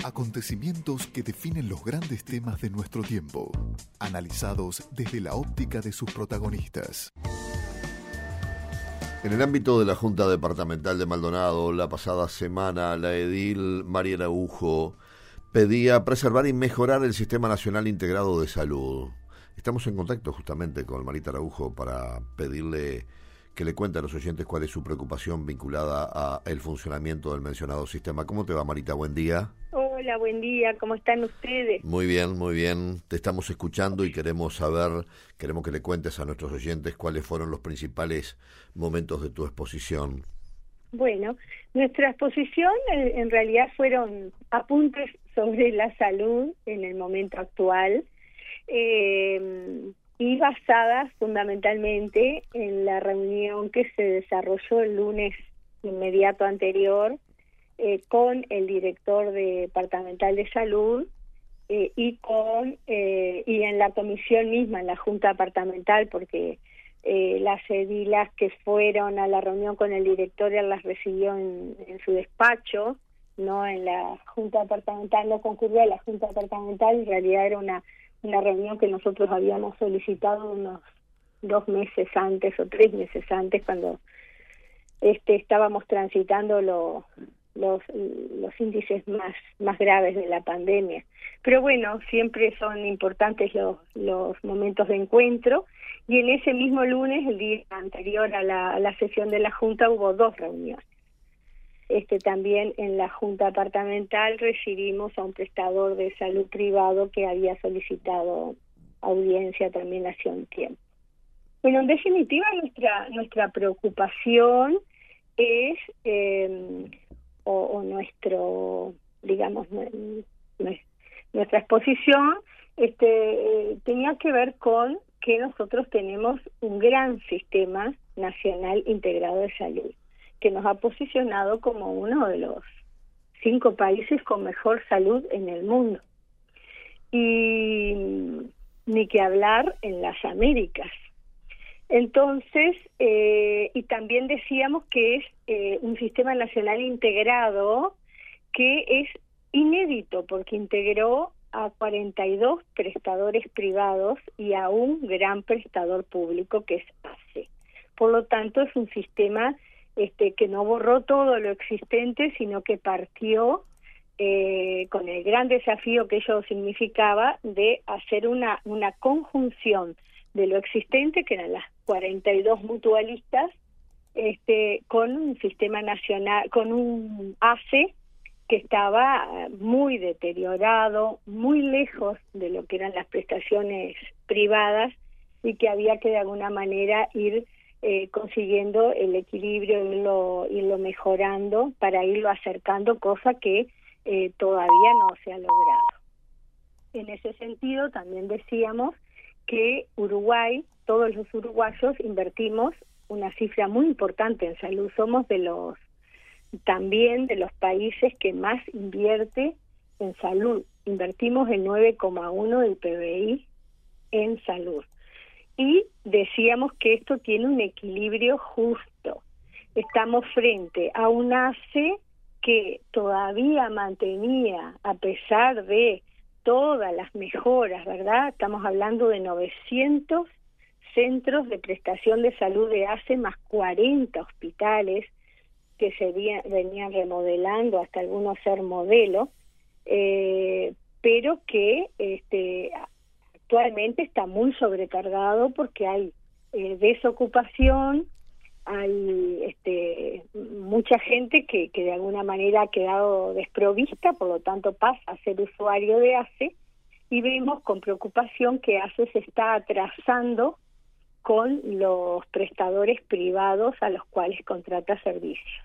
Acontecimientos que definen los grandes temas de nuestro tiempo, analizados desde la óptica de sus protagonistas. En el ámbito de la Junta Departamental de Maldonado, la pasada semana, la edil María Araujo pedía preservar y mejorar el Sistema Nacional Integrado de Salud. Estamos en contacto justamente con Marita Araujo para pedirle que le cuente a los oyentes cuál es su preocupación vinculada al funcionamiento del mencionado sistema. ¿Cómo te va, Marita? Buen día. Hola, buen día. ¿Cómo están ustedes? Muy bien, muy bien. Te estamos escuchando y queremos que le cuentes a nuestros oyentes cuáles fueron los principales momentos de tu exposición. Bueno, nuestra exposición en realidad fueron apuntes sobre la salud en el momento actual, y basadas fundamentalmente en la reunión que se desarrolló el lunes inmediato anterior con el director departamental de salud y en la comisión misma, en la junta departamental, porque las edilas que fueron a la reunión con el director él las recibió en su despacho, no en la junta departamental, no concurrió a la junta departamental. En realidad era una reunión que nosotros habíamos solicitado unos 2 meses antes o 3 meses antes, cuando estábamos transitando los índices más graves de la pandemia. Pero bueno, siempre son importantes los momentos de encuentro, y en ese mismo lunes, el día anterior a la sesión de la Junta, hubo 2 reuniones. También en la Junta Departamental recibimos a un prestador de salud privado que había solicitado audiencia también hace un tiempo. Bueno, en definitiva, nuestra preocupación es, nuestra exposición tenía que ver con que nosotros tenemos un gran sistema nacional integrado de salud, que nos ha posicionado como uno de los 5 países con mejor salud en el mundo. Y ni que hablar en las Américas. Entonces, y también decíamos que es un sistema nacional integrado que es inédito, porque integró a 42 prestadores privados y a un gran prestador público que es ACE. Por lo tanto, es un sistema que no borró todo lo existente, sino que partió con el gran desafío que ello significaba de hacer una conjunción de lo existente, que eran las 42 mutualistas, con un sistema nacional, con un ACE que estaba muy deteriorado, muy lejos de lo que eran las prestaciones privadas, y que había que de alguna manera ir consiguiendo el equilibrio, irlo mejorando para irlo acercando, cosa que todavía no se ha logrado. En ese sentido, también decíamos que Uruguay, todos los uruguayos invertimos una cifra muy importante en salud. Somos también de los países que más invierte en salud. Invertimos el 9,1 del PBI en salud. Y decíamos que esto tiene un equilibrio justo. Estamos frente a un ACE que todavía mantenía, a pesar de todas las mejoras, ¿verdad? Estamos hablando de 900 centros de prestación de salud de ACE, más 40 hospitales que se venían remodelando, hasta algunos ser modelo, pero que actualmente está muy sobrecargado porque hay desocupación, hay mucha gente que de alguna manera ha quedado desprovista, por lo tanto pasa a ser usuario de ACE, y vemos con preocupación que ACE se está atrasando con los prestadores privados a los cuales contrata servicios.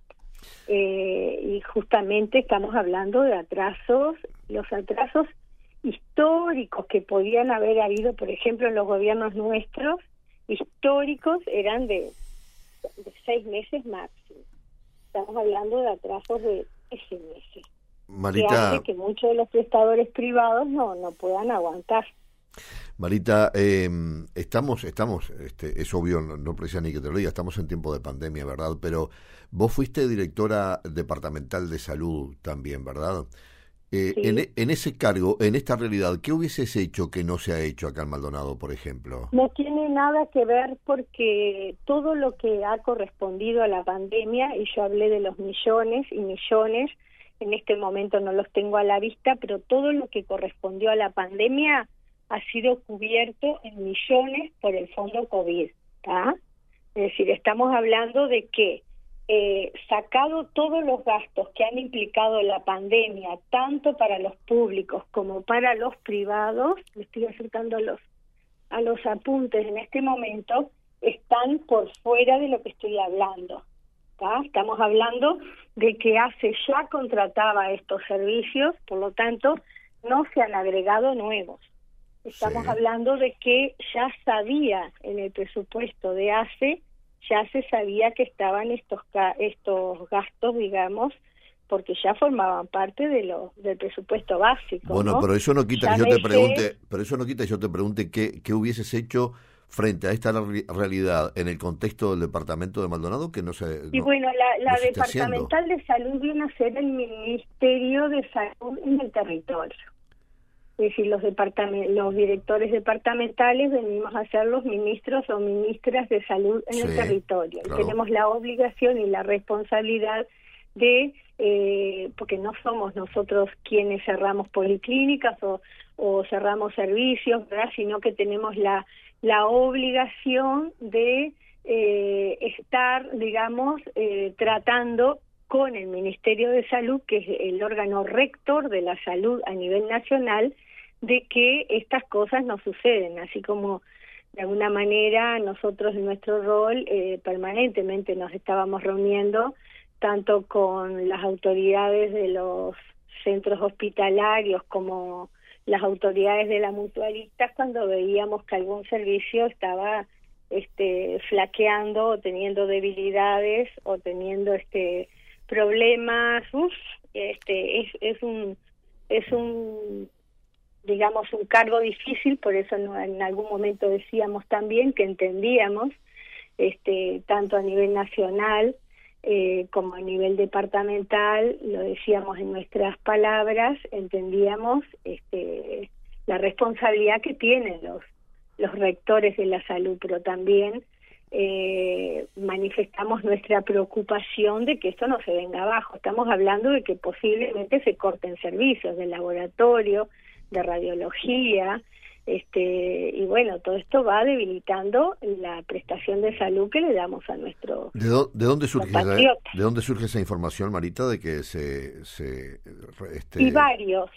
Y justamente estamos hablando de los atrasos históricos que podían haber habido, por ejemplo, en los gobiernos nuestros, históricos, eran de 6 meses máximo. Estamos hablando de atrasos de 13 meses. Marita, que hace que muchos de los prestadores privados no puedan aguantar. Marita, estamos, es obvio, no precisa ni que te lo diga, estamos en tiempo de pandemia, ¿verdad? Pero vos fuiste directora departamental de salud también, ¿verdad? En ese cargo, en esta realidad, ¿qué hubieses hecho que no se ha hecho acá en Maldonado, por ejemplo? No tiene nada que ver porque todo lo que ha correspondido a la pandemia, y yo hablé de los millones y millones, en este momento no los tengo a la vista, pero todo lo que correspondió a la pandemia ha sido cubierto en millones por el fondo COVID, ¿tá? Es decir, estamos hablando de que sacado todos los gastos que han implicado la pandemia, tanto para los públicos como para los privados, me estoy acercando a los apuntes en este momento, están por fuera de lo que estoy hablando, ¿tá? Estamos hablando de que ACE ya contrataba estos servicios, por lo tanto no se han agregado nuevos. Estamos hablando de que ya sabía en el presupuesto de ACE, ya se sabía que estaban estos gastos, digamos, porque ya formaban parte de del presupuesto básico. Bueno, ¿no? Pero eso no quita que yo te pregunte, qué hubieses hecho frente a esta realidad en el contexto del departamento de Maldonado, que no se y bueno, la departamental de salud viene a ser el Ministerio de Salud en el territorio. Es decir, los directores departamentales venimos a ser los ministros o ministras de salud en el territorio. Claro. Tenemos la obligación y la responsabilidad de, porque no somos nosotros quienes cerramos policlínicas o cerramos servicios, ¿verdad? Sino que tenemos la obligación de estar, digamos, tratando con el Ministerio de Salud, que es el órgano rector de la salud a nivel nacional, de que estas cosas no suceden, así como de alguna manera nosotros en nuestro rol permanentemente nos estábamos reuniendo tanto con las autoridades de los centros hospitalarios como las autoridades de las mutualistas cuando veíamos que algún servicio estaba flaqueando o teniendo debilidades o teniendo problemas. Es un digamos un cargo difícil, por eso en algún momento decíamos también que entendíamos tanto a nivel nacional como a nivel departamental, lo decíamos en nuestras palabras, entendíamos la responsabilidad que tienen los rectores de la salud, pero también manifestamos nuestra preocupación de que esto no se venga abajo. Estamos hablando de que posiblemente se corten servicios de laboratorio, de radiología, y bueno, todo esto va debilitando la prestación de salud que le damos a nuestro ¿De dónde surge esa información, Marita, de que y varios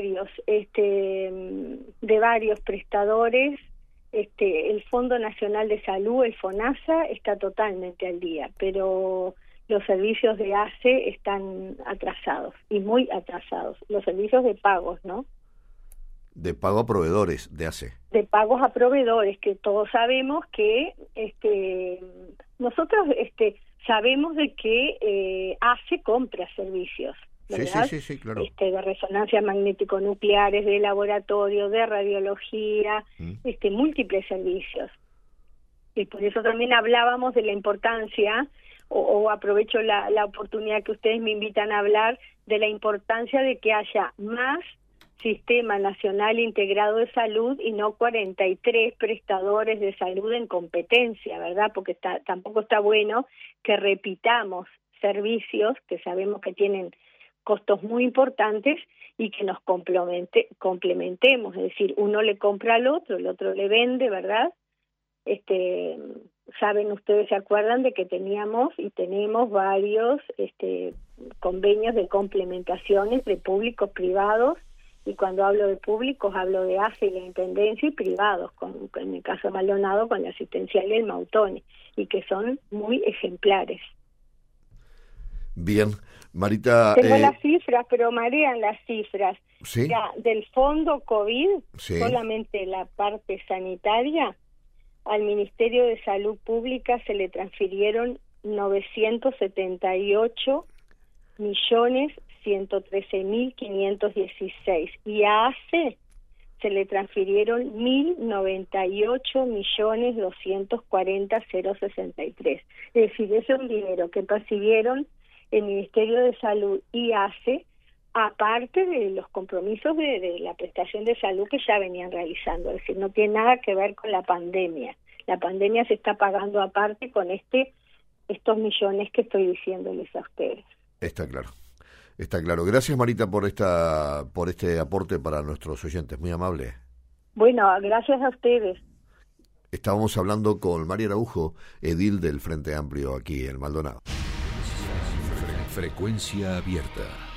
de varios prestadores? El Fondo Nacional de Salud, el FONASA, está totalmente al día, pero los servicios de ACE están atrasados, y muy atrasados. Los servicios de pagos, ¿no? De pago a proveedores de ACE. De pagos a proveedores, que todos sabemos que nosotros sabemos de que ACE compra servicios, ¿verdad? Sí, claro. De resonancias magnético-nucleares, de laboratorio, de radiología, múltiples servicios. Y por eso también hablábamos de la importancia, o aprovecho la oportunidad que ustedes me invitan a hablar, de la importancia de que haya más Sistema Nacional Integrado de Salud y no 43 prestadores de salud en competencia, ¿verdad? Porque tampoco está bueno que repitamos servicios que sabemos que tienen costos muy importantes y que nos complementemos, es decir, uno le compra al otro, el otro le vende, ¿verdad? Saben, ustedes se acuerdan de que teníamos y tenemos varios convenios de complementaciones de públicos privados, y cuando hablo de públicos hablo de ACE y la Intendencia, y privados, en el caso de Maldonado con la Asistencial y el Mautone, y que son muy ejemplares. Bien, Marita... Tengo las cifras, pero marean las cifras. ¿Sí? Ya, del fondo COVID, sí, solamente la parte sanitaria, al Ministerio de Salud Pública se le transfirieron 978.113.516 y a ACE se le transfirieron 1.098.240.063. Es decir, ese es un dinero que percibieron el Ministerio de Salud y ACE aparte de los compromisos de la prestación de salud que ya venían realizando. Es decir, no tiene nada que ver con la pandemia. La pandemia se está pagando aparte con estos millones que estoy diciéndoles a ustedes. Está claro. Está claro. Gracias, Marita, por este aporte para nuestros oyentes. Muy amable. Bueno, gracias a ustedes. Estábamos hablando con María Araujo, edil del Frente Amplio aquí en Maldonado. Frecuencia abierta.